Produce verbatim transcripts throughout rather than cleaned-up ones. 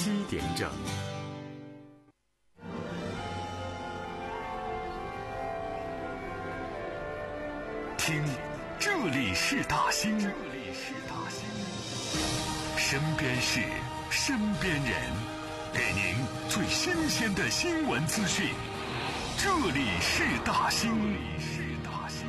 七点整。听，这里是大兴，这里是大兴，身边事，身边人，给您最新鲜的新闻资讯。这里是大兴，这里是大兴。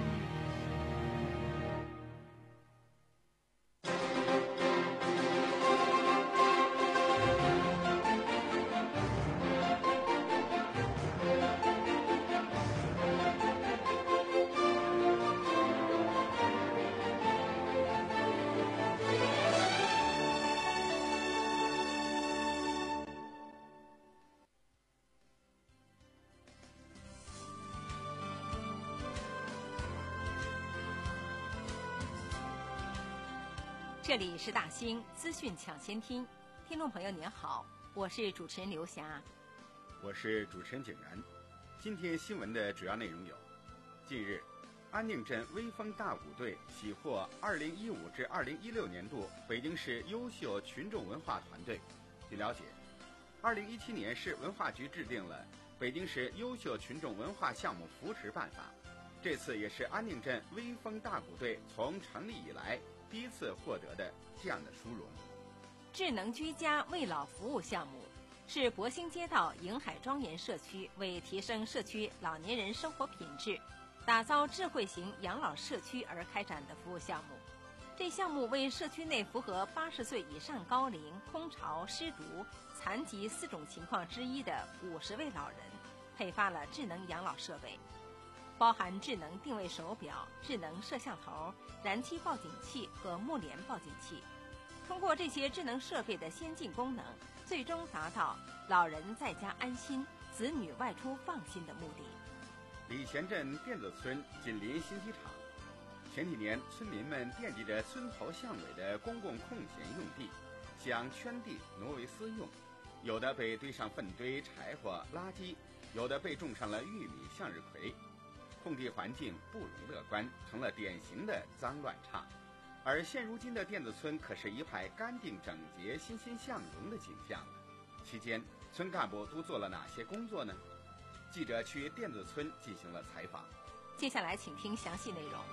这里是大兴资讯抢先听，听众朋友您好，我是主持人刘霞， 我是主持人景然。今天新闻的主要内容有：近日，安定镇微风大鼓队喜获二零一五至二零一六年度北京市优秀群众文化团队。据了解，二零一七年市文化局制定了北京市优秀群众文化项目扶持办法，这次也是安定镇微风大鼓队从成立以来第一次获得的这样的殊荣。 智能居家为老服务项目是博兴街道迎海庄园社区为提升社区老年人生活品质，打造智慧型养老社区而开展的服务项目。这项目为社区内符合八十岁以上高龄、空巢、失独、残疾四种情况之一的五十位老人配发了智能养老设备，包含智能定位手表、智能摄像头、燃气报警器和目联报警器。通过这些智能设备的先进功能，最终达到老人在家安心、子女外出放心的目的。 礼贤镇电子村紧邻新机场，前几年村民们惦记着村头巷尾的公共空闲用地，想圈地挪为私用，有的被堆上粪堆、柴火、垃圾，有的被种上了玉米、向日葵，空地环境不容乐观，成了典型的脏乱差。而现如今的电子村可是一派干净整洁、欣欣向荣的景象了。期间，村干部都做了哪些工作呢？记者去电子村进行了采访。 接下来请听详细内容。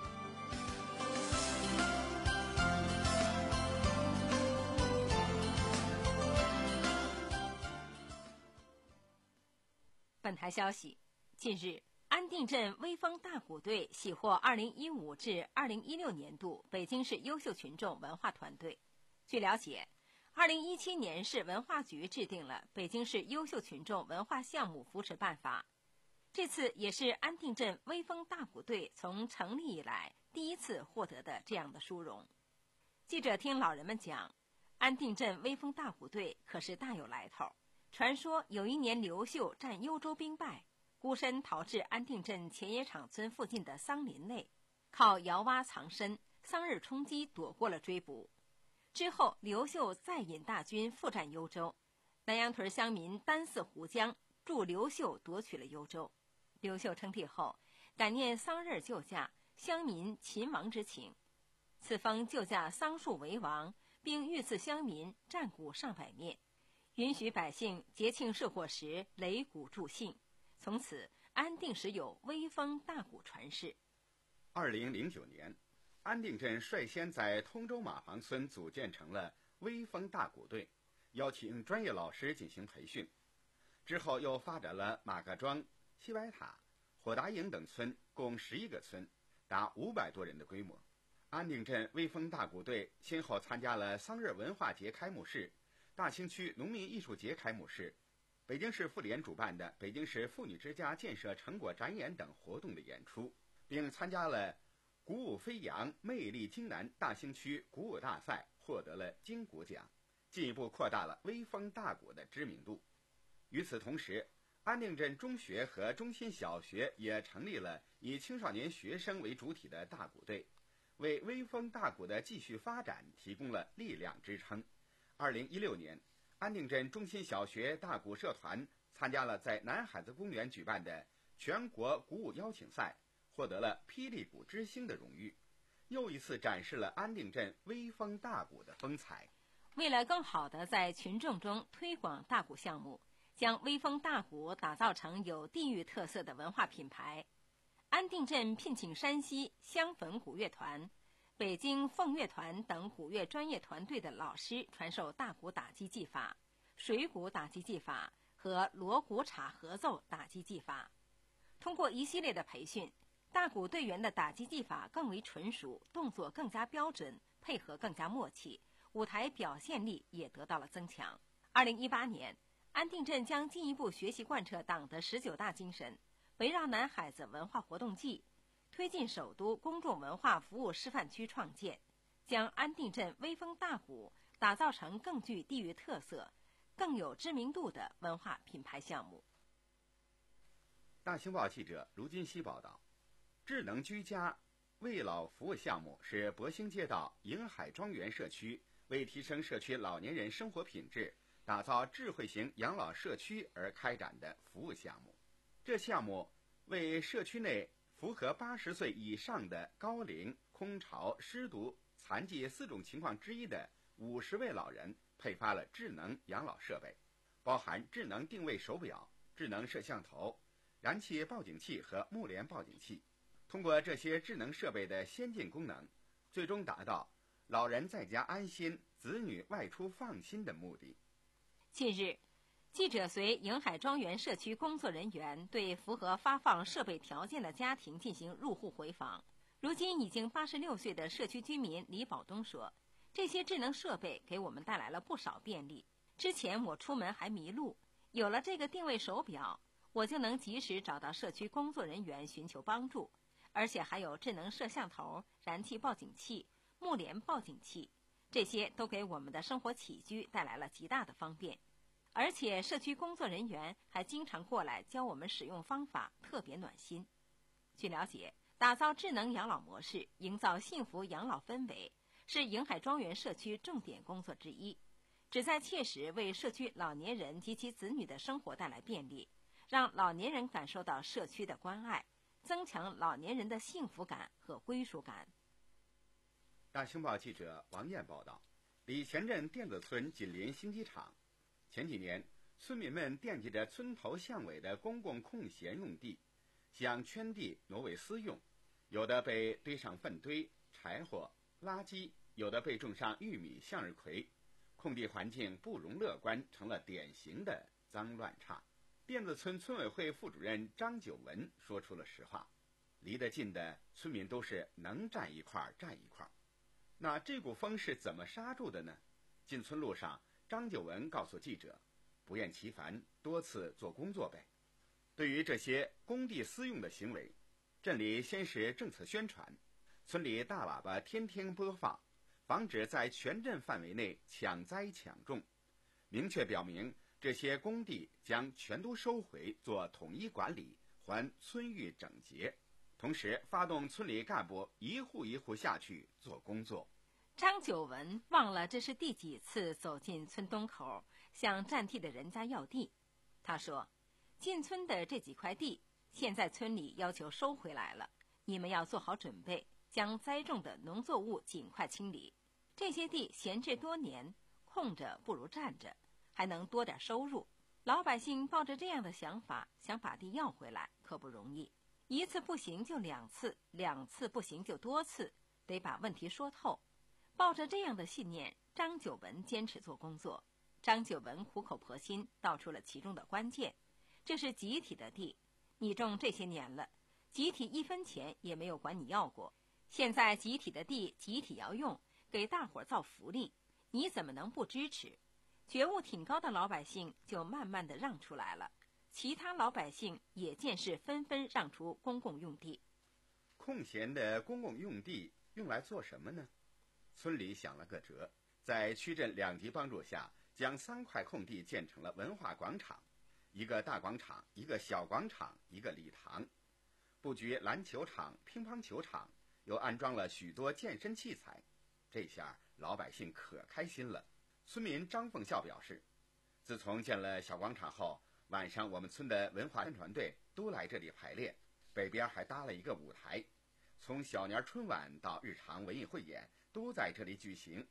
本台消息，近日，安定镇微风大鼓队喜获二零一五至二零一六年度北京市优秀群众文化团队。据了解，二零一七年市文化局制定了北京市优秀群众文化项目扶持办法，这次也是安定镇微风大鼓队从成立以来第一次获得的这样的殊荣。记者听老人们讲，安定镇微风大鼓队可是大有来头。传说有一年刘秀战幽州兵败，孤身逃至安定镇前野场村附近的桑林内，靠窑挖藏身，桑日冲击躲过了追捕。之后刘秀再引大军复战幽州，南阳屯乡民单似胡江助刘秀夺取了幽州。刘秀称帝后，感念桑日救驾，乡民秦王之情，赐封救驾桑树为王，并御赐乡民战鼓上百面，允许百姓节庆社火时擂鼓助兴。从此，安定时有微风大鼓传世。 二零零九年，安定镇率先在通州马房村组建成了微风大鼓队，邀请专业老师进行培训。之后又发展了马各庄、西歪塔、火达营等村，共十一个村，达五百多人的规模。安定镇微风大鼓队先后参加了桑日文化节开幕式、大兴区农民艺术节开幕式、北京市妇联主办的北京市妇女之家建设成果展演等活动的演出，并参加了鼓舞飞扬、魅力京南大兴区鼓舞大赛，获得了金鼓奖，进一步扩大了微风大鼓的知名度。与此同时，安定镇中学和中心小学也成立了以青少年学生为主体的大鼓队，为微风大鼓的继续发展提供了力量支撑。二零一六年，安定镇中心小学大鼓社团参加了在南海子公园举办的全国鼓舞邀请赛，获得了霹雳鼓之星的荣誉，又一次展示了安定镇微风大鼓的风采。 为了更好地在群众中推广大鼓项目，将威风大鼓打造成有地域特色的文化品牌，安定镇聘请山西襄汾鼓乐团、北京凤乐团等鼓乐专业团队的老师传授大鼓打击技法、水鼓打击技法和锣鼓镲合奏打击技法。通过一系列的培训，大鼓队员的打击技法更为纯熟，动作更加标准，配合更加默契，舞台表现力也得到了增强。二零一八年，安定镇将进一步学习贯彻党的十九大精神，围绕南海子文化活动季，推进首都公众文化服务示范区创建，将安定镇威风大鼓打造成更具地域特色、更有知名度的文化品牌项目。 大新报记者卢金熙报道，智能居家为老服务项目是博兴街道迎海庄园社区为提升社区老年人生活品质，打造智慧型养老社区而开展的服务项目。这项目为社区内符合八十岁以上的高龄、空巢、失独、残疾四种情况之一的五十位老人配发了智能养老设备，包含智能定位手表、智能摄像头、燃气报警器和目联报警器。通过这些智能设备的先进功能，最终达到老人在家安心、子女外出放心的目的。 近日，记者随迎海庄园社区工作人员对符合发放设备条件的家庭进行入户回访。如今已经八十六岁的社区居民李宝东说，这些智能设备给我们带来了不少便利。之前我出门还迷路，有了这个定位手表，我就能及时找到社区工作人员寻求帮助，而且还有智能摄像头、燃气报警器、目联报警器，这些都给我们的生活起居带来了极大的方便。而且社区工作人员还经常过来教我们使用方法，特别暖心。据了解，打造智能养老模式，营造幸福养老氛围，是迎海庄园社区重点工作之一，旨在切实为社区老年人及其子女的生活带来便利，让老年人感受到社区的关爱，增强老年人的幸福感和归属感。 大新报记者王燕报道，李前镇电子村紧邻新机场，前几年村民们惦记着村头巷尾的公共空闲用地，想圈地挪为私用，有的被堆上粪堆、柴火、垃圾，有的被种上玉米、向日葵，空地环境不容乐观，成了典型的脏乱差。电子村村委会副主任张九文说出了实话，离得近的村民都是能站一块站一块。那这股风是怎么刹住的呢？进村路上，张九文告诉记者，不厌其烦，多次做工作呗。对于这些工地私用的行为，镇里先是政策宣传，村里大喇叭天天播放，防止在全镇范围内抢栽抢种，明确表明这些工地将全都收回，做统一管理，还村域整洁。同时发动村里干部一户一户下去做工作。 张九文忘了这是第几次走进村东口向占地的人家要地。他说，进村的这几块地现在村里要求收回来了，你们要做好准备，将栽种的农作物尽快清理。这些地闲置多年，空着不如占着，还能多点收入。老百姓抱着这样的想法想把地要回来可不容易，一次不行就两次，两次不行就多次，得把问题说透。抱着这样的信念，张九文坚持做工作。张九文苦口婆心道出了其中的关键，这是集体的地，你种这些年了，集体一分钱也没有管你要过，现在集体的地集体要用，给大伙儿造福利，你怎么能不支持？觉悟挺高的老百姓就慢慢的让出来了，其他老百姓也见势纷纷让出公共用地。 空闲的公共用地用来做什么呢？村里想了个辙，在区镇两级帮助下，将三块空地建成了文化广场，一个大广场，一个小广场，一个礼堂，布局篮球场、乒乓球场，又安装了许多健身器材。这下老百姓可开心了。村民张凤孝表示，自从建了小广场后，晚上我们村的文化宣传队都来这里排练，北边还搭了一个舞台，从小年春晚到日常文艺汇演都在这里举行。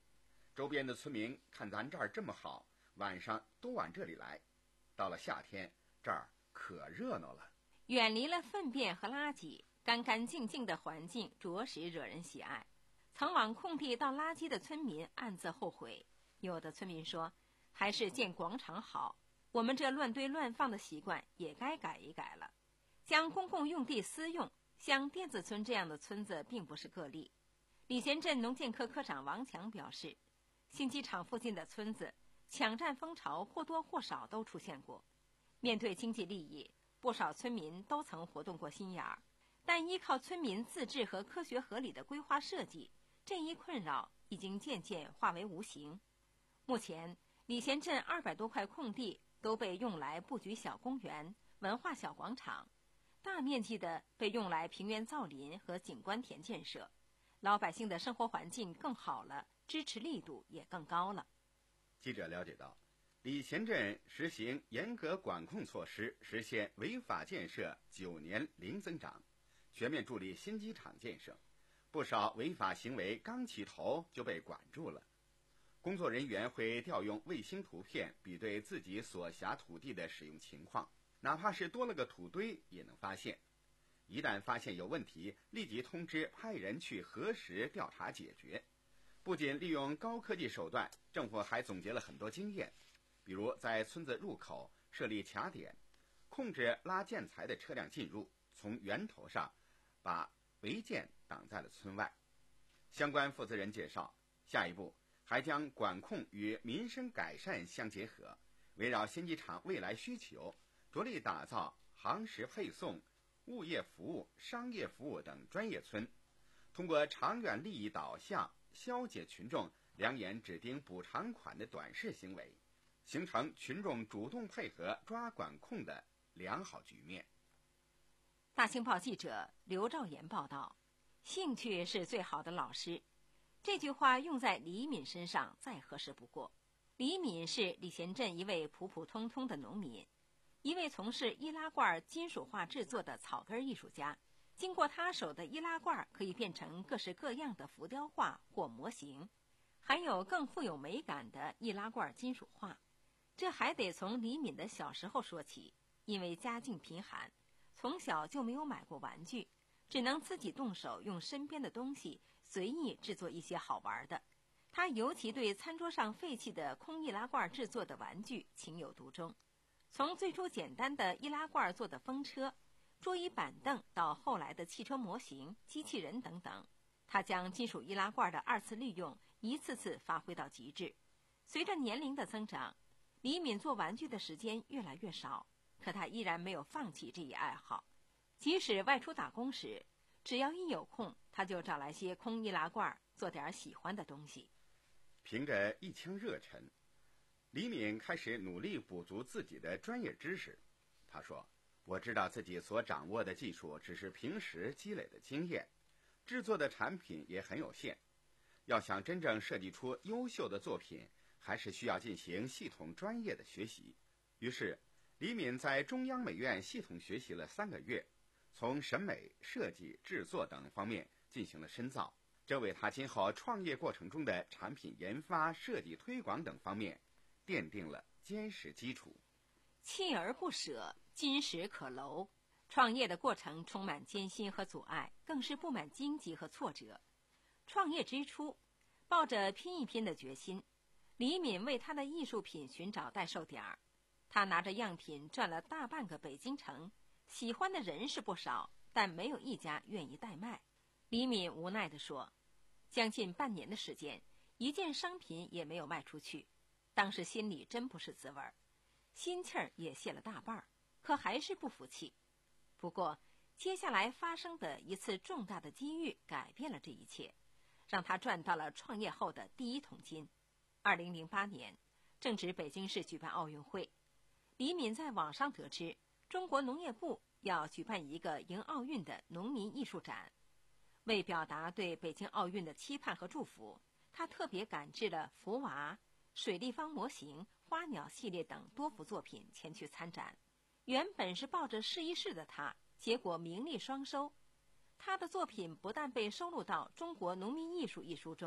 周边的村民看咱这儿这么好，晚上都往这里来。到了夏天，这儿可热闹了。 远离了粪便和垃圾，干干净净的环境着实惹人喜爱。曾往空地倒垃圾的村民暗自后悔，有的村民说，还是建广场好，我们这乱堆乱放的习惯也该改一改了。将公共用地私用，像甸子村这样的村子并不是个例。礼贤镇农建科科长王强表示，新机场附近的村子抢占风潮或多或少都出现过。面对经济利益，不少村民都曾活动过心眼儿，但依靠村民自治和科学合理的规划设计，这一困扰已经渐渐化为无形。目前，礼贤镇二百多块空地都被用来布局小公园、文化小广场，大面积的被用来平原造林和景观田建设，老百姓的生活环境更好了，支持力度也更高了。 记者了解到，礼贤镇实行严格管控措施，实现违法建设九年零增长，全面助力新机场建设。不少违法行为刚起头就被管住了。工作人员会调用卫星图片，比对自己所辖土地的使用情况，哪怕是多了个土堆也能发现。一旦发现有问题，立即通知派人去核实调查解决。不仅利用高科技手段，政府还总结了很多经验，比如在村子入口设立卡点，控制拉建材的车辆进入，从源头上把违建挡在了村外。相关负责人介绍，下一步还将管控与民生改善相结合，围绕新机场未来需求，着力打造航时配送、物业服务、商业服务等专业村，通过长远利益导向消解群众两眼只盯补偿款的短视行为，形成群众主动配合抓管控的良好局面。 大清报记者刘兆言报道，兴趣是最好的老师，这句话用在李敏身上再合适不过。李敏是礼贤镇一位普普通通的农民，一位从事易拉罐金属化制作的草根艺术家。经过他手的易拉罐可以变成各式各样的浮雕画或模型，还有更富有美感的易拉罐金属画。这还得从李敏的小时候说起，因为家境贫寒，从小就没有买过玩具，只能自己动手用身边的东西随意制作一些好玩的。他尤其对餐桌上废弃的空易拉罐制作的玩具情有独钟，从最初简单的易拉罐做的风车、桌椅板凳到后来的汽车模型、机器人等等，他将金属易拉罐的二次利用一次次发挥到极致。随着年龄的增长，李敏做玩具的时间越来越少，可他依然没有放弃这一爱好。即使外出打工时，只要一有空，他就找来些空易拉罐做点喜欢的东西。 凭着一腔热忱，李敏开始努力补足自己的专业知识。他说，我知道自己所掌握的技术只是平时积累的经验，制作的产品也很有限，要想真正设计出优秀的作品，还是需要进行系统专业的学习。于是李敏在中央美院系统学习了三个月，从审美、设计、制作等方面进行了深造，这为他今后创业过程中的产品研发、设计、推广等方面奠定了坚实基础。 锲而不舍，金石可镂。创业的过程充满艰辛和阻碍，更是布满荆棘和挫折。创业之初，抱着拼一拼的决心，李敏为他的艺术品寻找代售点儿。他拿着样品转了大半个北京城，喜欢的人是不少，但没有一家愿意代卖。李敏无奈地说，将近半年的时间，一件商品也没有卖出去，当时心里真不是滋味儿，心气儿也泄了大半儿，可还是不服气。不过接下来发生的一次重大的机遇改变了这一切，让他赚到了创业后的第一桶金。二零零八年，正值北京市举办奥运会，李敏在网上得知中国农业部要举办一个迎奥运的农民艺术展。为表达对北京奥运的期盼和祝福，他特别赶制了福娃、水立方模型、花鸟系列等多幅作品前去参展。原本是抱着试一试的他，结果名利双收。他的作品不但被收录到《中国农民艺术》一书中，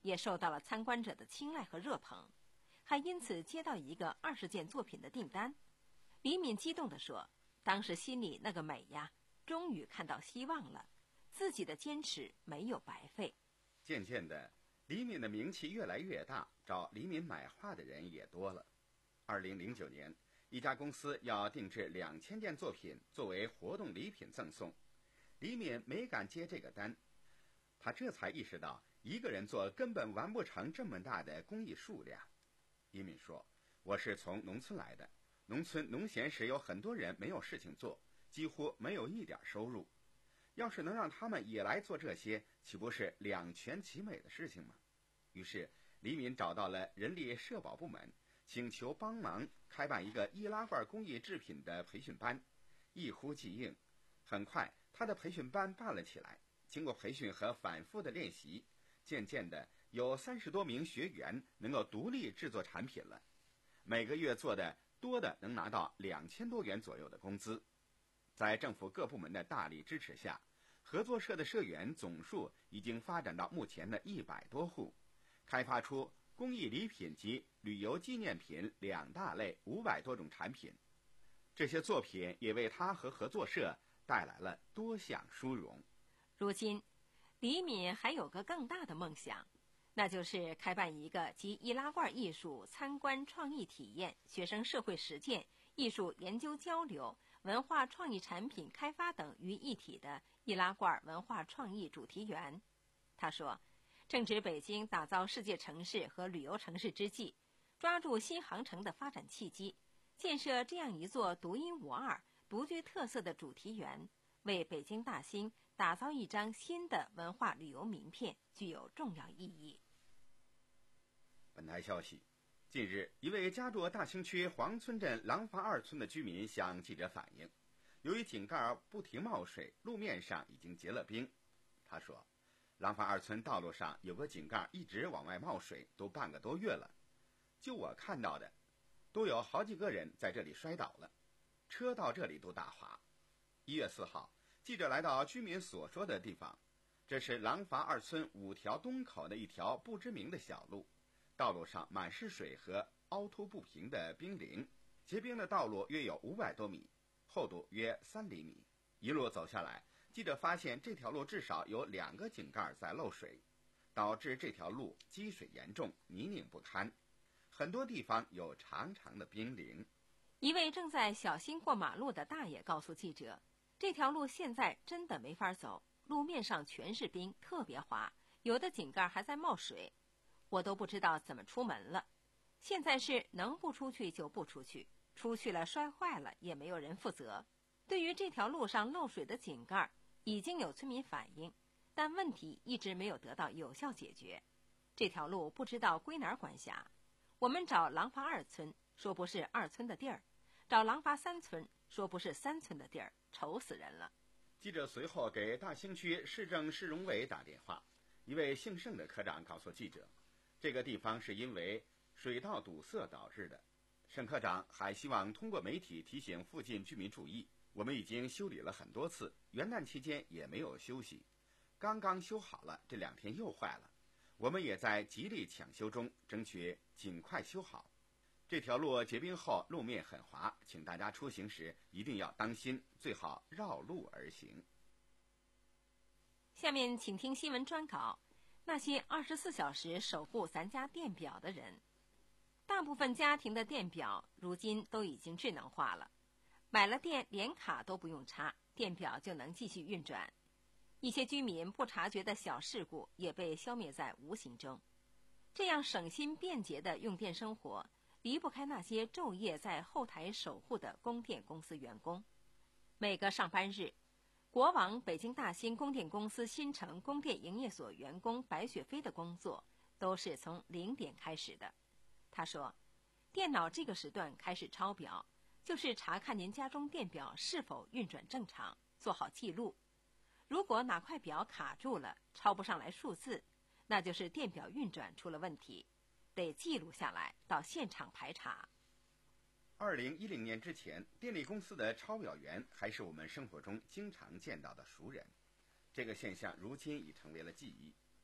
也受到了参观者的青睐和热捧，还因此接到一个二十件作品的订单。李敏激动地说，当时心里那个美呀，终于看到希望了，自己的坚持没有白费。 渐渐的，李敏的名气越来越大，找李敏买画的人也多了。二零零九年，一家公司要定制两千件作品作为活动礼品赠送，李敏没敢接这个单，他这才意识到一个人做根本完不成这么大的工艺数量。李敏说，我是从农村来的，农村农闲时有很多人没有事情做，几乎没有一点收入，要是能让他们也来做这些，岂不是两全其美的事情吗？于是李敏找到了人力社保部门，请求帮忙开办一个易拉罐工艺制品的培训班，一呼即应。很快他的培训班办了起来，经过培训和反复的练习，渐渐的有三十多名学员能够独立制作产品了，每个月做的多的能拿到两千多元左右的工资。在政府各部门的大力支持下，合作社的社员总数已经发展到目前的一百多户，开发出工艺礼品及旅游纪念品两大类五百多种产品。这些作品也为他和合作社带来了多项殊荣。 如今，李敏还有个更大的梦想，那就是开办一个集易拉罐艺术、参观创意体验、学生社会实践、艺术研究交流、文化创意产品开发等于一体的易拉罐文化创意主题园。他说，正值北京打造世界城市和旅游城市之际，抓住新航程的发展契机，建设这样一座独一无二、独具特色的主题园，为北京大兴打造一张新的文化旅游名片，具有重要意义。 本台消息，近日，一位家住大兴区黄村镇廊坊二村的居民向记者反映，由于井盖不停冒水，路面上已经结了冰。他说，廊坊二村道路上有个井盖一直往外冒水，都半个多月了。就我看到的，都有好几个人在这里摔倒了，车到这里都打滑。一月四号，记者来到居民所说的地方，这是廊坊二村五条东口的一条不知名的小路，道路上满是水和凹凸不平的冰凌，结冰的道路约有五百多米，厚度约三厘米。一路走下来，记者发现这条路至少有两个井盖在漏水，导致这条路积水严重，泥泞不堪，很多地方有长长的冰凌。 一位正在小心过马路的大爷告诉记者，这条路现在真的没法走，路面上全是冰，特别滑，有的井盖还在冒水，我都不知道怎么出门了。现在是能不出去就不出去，出去了摔坏了也没有人负责。对于这条路上漏水的井盖，已经有村民反映，但问题一直没有得到有效解决。这条路不知道归哪儿管辖，我们找廊坊二村，说不是二村的地儿，找廊坊三村，说不是三村的地儿，愁死人了。 记者随后给大兴区市政市容委打电话，一位姓盛的科长告诉记者，这个地方是因为水道堵塞导致的。盛科长还希望通过媒体提醒附近居民注意，我们已经修理了很多次，元旦期间也没有休息，刚刚修好了，这两天又坏了，我们也在极力抢修中，争取尽快修好。这条路结冰后路面很滑，请大家出行时一定要当心，最好绕路而行。 下面请听新闻专稿，那些二十四小时守护咱家电表的人。大部分家庭的电表如今都已经智能化了，买了电连卡都不用插，电表就能继续运转。一些居民不察觉的小事故也被消灭在无形中。这样省心便捷的用电生活，离不开那些昼夜在后台守护的供电公司员工。每个上班日，国网北京大兴供电公司新城供电营业所员工白雪飞的工作都是从零点开始的。他说，电脑这个时段开始抄表，就是查看您家中电表是否运转正常，做好记录。如果哪块表卡住了，抄不上来数字，那就是电表运转出了问题，得记录下来，到现场排查。 二零一零年之前，电力公司的抄表员还是我们生活中经常见到的熟人，这个现象如今已成为了记忆。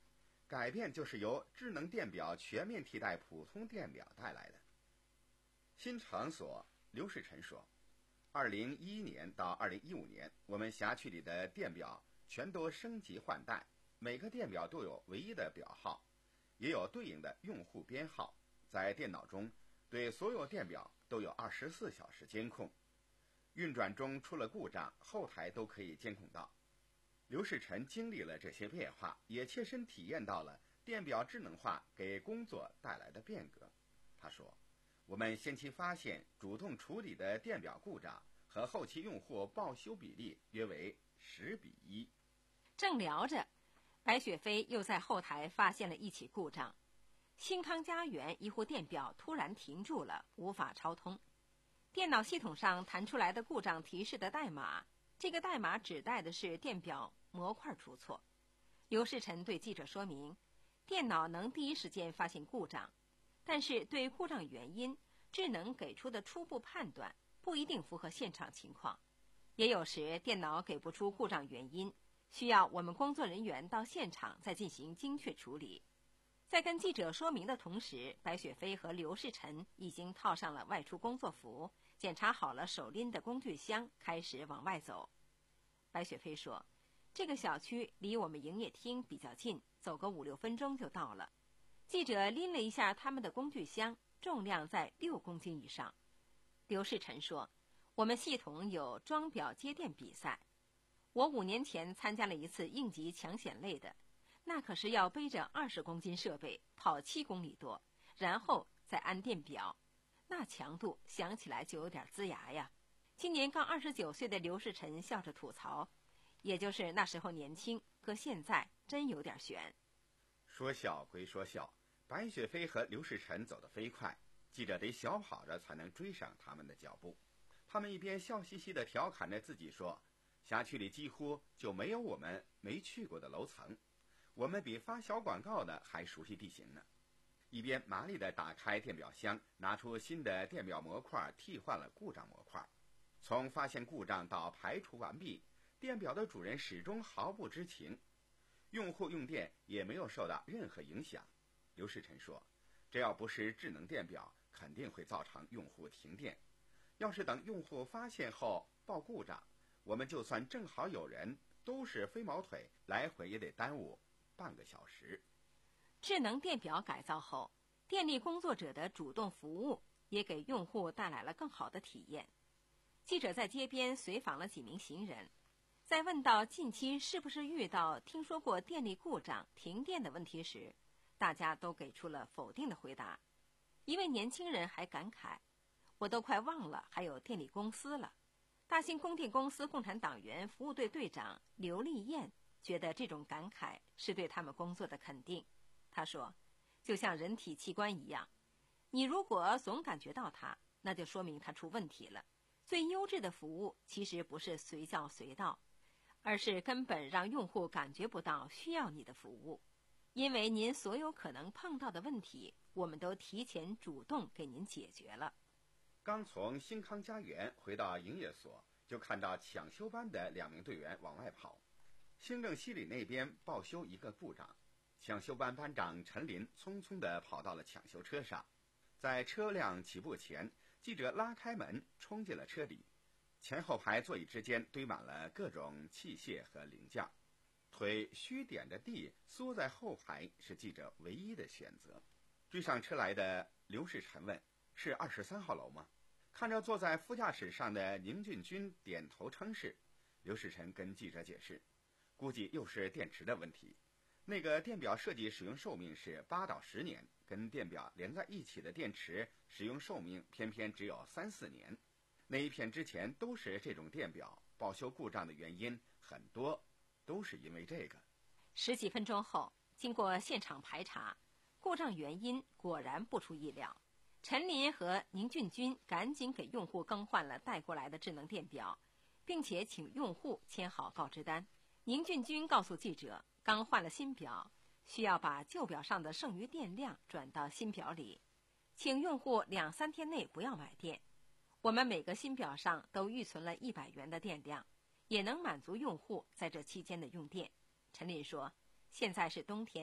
改变就是由智能电表全面替代普通电表带来的。新场所刘世臣说，二零一一年到二零一五年，我们辖区里的电表全都升级换代，每个电表都有唯一的表号，也有对应的用户编号，在电脑中对所有电表都有二十四小时监控，运转中出了故障，后台都可以监控到。刘世臣经历了这些变化，也切身体验到了电表智能化给工作带来的变革。他说，我们先期发现主动处理的电表故障和后期用户报修比例约为十比一。 正聊着，白雪飞又在后台发现了一起故障，新康家园一户电表突然停住了，无法超通。电脑系统上弹出来的故障提示的代码，这个代码指代的是电表模块出错。刘世臣对记者说明，电脑能第一时间发现故障，但是对故障原因，智能给出的初步判断不一定符合现场情况，也有时电脑给不出故障原因，需要我们工作人员到现场再进行精确处理。在跟记者说明的同时，白雪飞和刘世臣已经套上了外出工作服，检查好了手拎的工具箱，开始往外走。白雪飞说，这个小区离我们营业厅比较近，走个五六分钟就到了。记者拎了一下他们的工具箱，重量在六公斤以上。刘世臣说，我们系统有装表接电比赛，我五年前参加了一次应急抢险类的，那可是要背着二十公斤设备跑七公里多，然后再安电表，那强度想起来就有点龇牙呀。今年刚二十九岁的刘世臣笑着吐槽，也就是那时候年轻，搁现在真有点悬。 说笑归说笑，白雪飞和刘世臣走得飞快，记者得小跑着才能追上他们的脚步。他们一边笑嘻嘻地调侃着自己说，辖区里几乎就没有我们没去过的楼层，我们比发小广告的还熟悉地形呢。一边麻利地打开电表箱，拿出新的电表模块，替换了故障模块。从发现故障到排除完毕，电表的主人始终毫不知情，用户用电也没有受到任何影响。刘世臣说，这要不是智能电表，肯定会造成用户停电。要是等用户发现后报故障，我们就算正好有人，都是飞毛腿，来回也得耽误半个小时。 智能电表改造后，电力工作者的主动服务也给用户带来了更好的体验。记者在街边随访了几名行人，在问到近期是不是遇到听说过电力故障、停电的问题时，大家都给出了否定的回答。一位年轻人还感慨，我都快忘了还有电力公司了。大兴供电公司共产党员服务队队长刘丽燕觉得这种感慨是对他们工作的肯定。他说，就像人体器官一样，你如果总感觉到它，那就说明它出问题了。最优质的服务其实不是随叫随到，而是根本让用户感觉不到需要你的服务。因为您所有可能碰到的问题，我们都提前主动给您解决了。 刚从新康家园回到营业所，就看到抢修班的两名队员往外跑。新郑西里那边报修一个故障，抢修班班长陈林匆匆地跑到了抢修车上。在车辆起步前，记者拉开门冲进了车里，前后排座椅之间堆满了各种器械和零件，腿虚点着地缩在后排是记者唯一的选择。追上车来的刘世臣问，是二十三号楼吗？看着坐在副驾驶上的宁俊军点头称是。刘世臣跟记者解释，估计又是电池的问题，那个电表设计使用寿命是八到十年，跟电表连在一起的电池使用寿命偏偏只有三四年。那一片之前都是这种电表，报修故障的原因很多都是因为这个。 十几分钟后，经过现场排查，故障原因果然不出意料。陈林和宁俊军赶紧给用户更换了带过来的智能电表，并且请用户签好告知单。宁俊军告诉记者，刚换了新表，需要把旧表上的剩余电量转到新表里，请用户两三天内不要买电。我们每个新表上都预存了一百元的电量，也能满足用户在这期间的用电。陈林说，现在是冬天，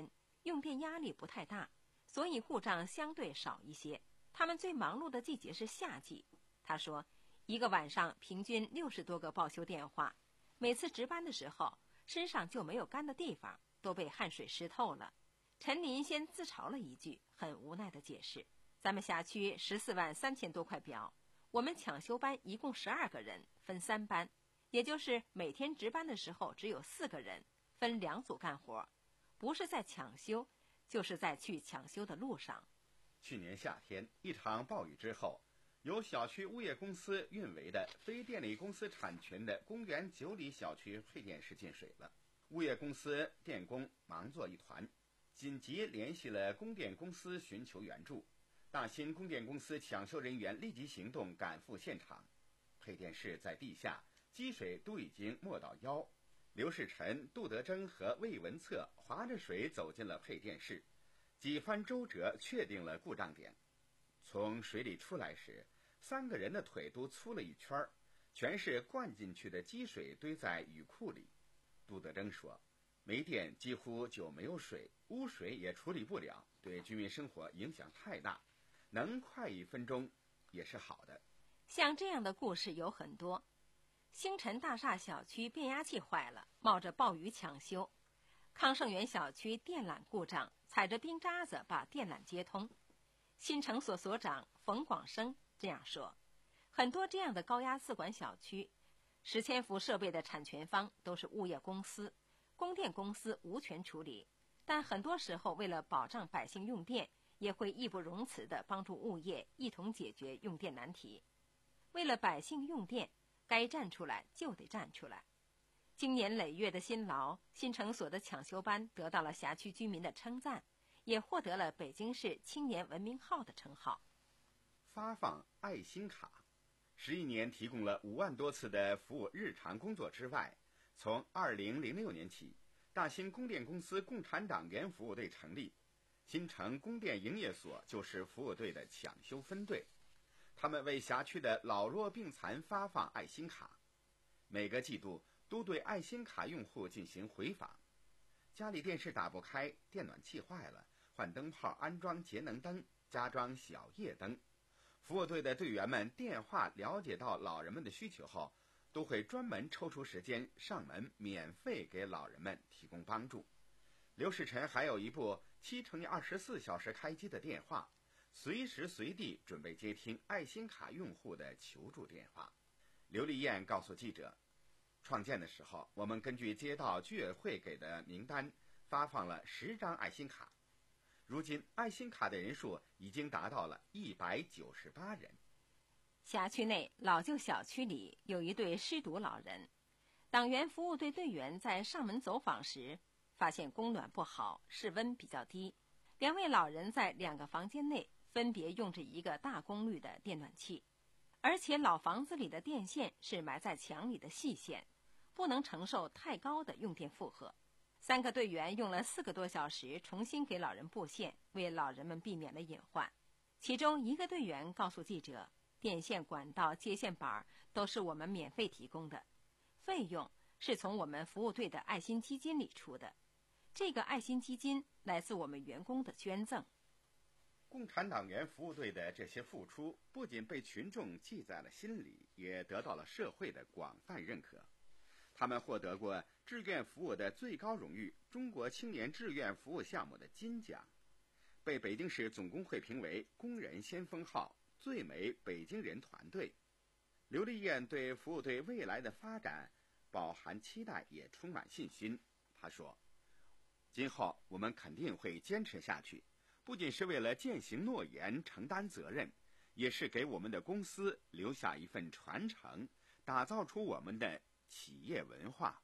用电压力不太大，所以故障相对少一些。他们最忙碌的季节是夏季。他说，一个晚上平均六十多个报修电话，每次值班的时候，身上就没有干的地方，都被汗水湿透了。陈林先自嘲了一句，很无奈地解释：咱们辖区十四万三千多块表，我们抢修班一共十二个人，分三班，也就是每天值班的时候只有四个人，分两组干活，不是在抢修，就是在去抢修的路上。 去年夏天，一场暴雨之后，由小区物业公司运维的非电力公司产权的公园九里小区配电室进水了。物业公司电工忙作一团，紧急联系了供电公司寻求援助。大新供电公司抢修人员立即行动，赶赴现场。配电室在地下，积水都已经没到腰。刘世臣、杜德征和魏文策划着水走进了配电室，几番周折确定了故障点。从水里出来时，三个人的腿都粗了一圈，全是灌进去的积水堆在雨库里。杜德征说，没电几乎就没有水，污水也处理不了，对居民生活影响太大，能快一分钟也是好的。 像这样的故事有很多。星辰大厦小区变压器坏了，冒着暴雨抢修；康盛园小区电缆故障，踩着冰渣子把电缆接通。新城所所长冯广生这样说，很多这样的高压自管小区，十千伏设备的产权方都是物业公司，供电公司无权处理，但很多时候为了保障百姓用电，也会义不容辞地帮助物业一同解决用电难题。为了百姓用电，该站出来就得站出来。经年累月的辛劳，新城所的抢修班得到了辖区居民的称赞，也获得了北京市青年文明号的称号。 发放爱心卡，十一年提供了五万多次的服务日常工作之外，从二零零六年起，大新供电公司共产党员服务队成立，新城供电营业所就是服务队的抢修分队。他们为辖区的老弱病残发放爱心卡，每个季度都对爱心卡用户进行回访。家里电视打不开，电暖气坏了，换灯泡，安装节能灯，加装小夜灯。服务队的队员们电话了解到老人们的需求后，都会专门抽出时间上门，免费给老人们提供帮助。刘世臣还有一部七乘以二十四小时开机的电话，随时随地准备接听爱心卡用户的求助电话。刘丽燕告诉记者，创建的时候，我们根据街道居委会给的名单发放了十张爱心卡，如今爱心卡的人数已经达到了一百九十八人。 辖区内老旧小区里有一对失独老人，党员服务队队员在上门走访时，发现供暖不好，室温比较低，两位老人在两个房间内分别用着一个大功率的电暖气，而且老房子里的电线是埋在墙里的细线，不能承受太高的用电负荷。三个队员用了四个多小时重新给老人布线，为老人们避免了隐患。其中一个队员告诉记者，电线管道、接线板都是我们免费提供的，费用是从我们服务队的爱心基金里出的。这个爱心基金来自我们员工的捐赠。 共产党员服务队的这些付出，不仅被群众记在了心里，也得到了社会的广泛认可。他们获得过志愿服务的最高荣誉——中国青年志愿服务项目的金奖，被北京市总工会评为工人先锋号、最美北京人团队。刘丽燕对服务队未来的发展饱含期待，也充满信心。她说，今后我们肯定会坚持下去，不仅是为了践行诺言、承担责任，也是给我们的公司留下一份传承，打造出我们的企业文化。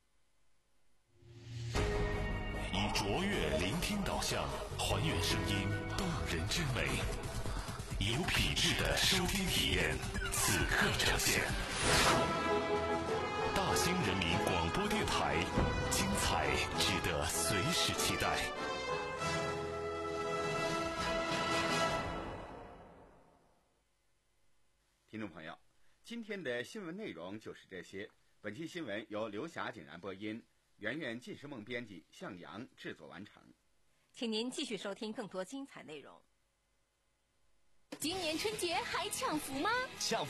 以卓越聆听导向，还原声音动人之美，有品质的收听体验，此刻呈现。大兴人民广播电台，精彩值得随时期待。 听众朋友，今天的新闻内容就是这些。本期新闻由刘霞井然播音，圆圆纪实梦编辑，向阳制作完成。 请您继续收听更多精彩内容。 今年春节还抢福吗？ 抢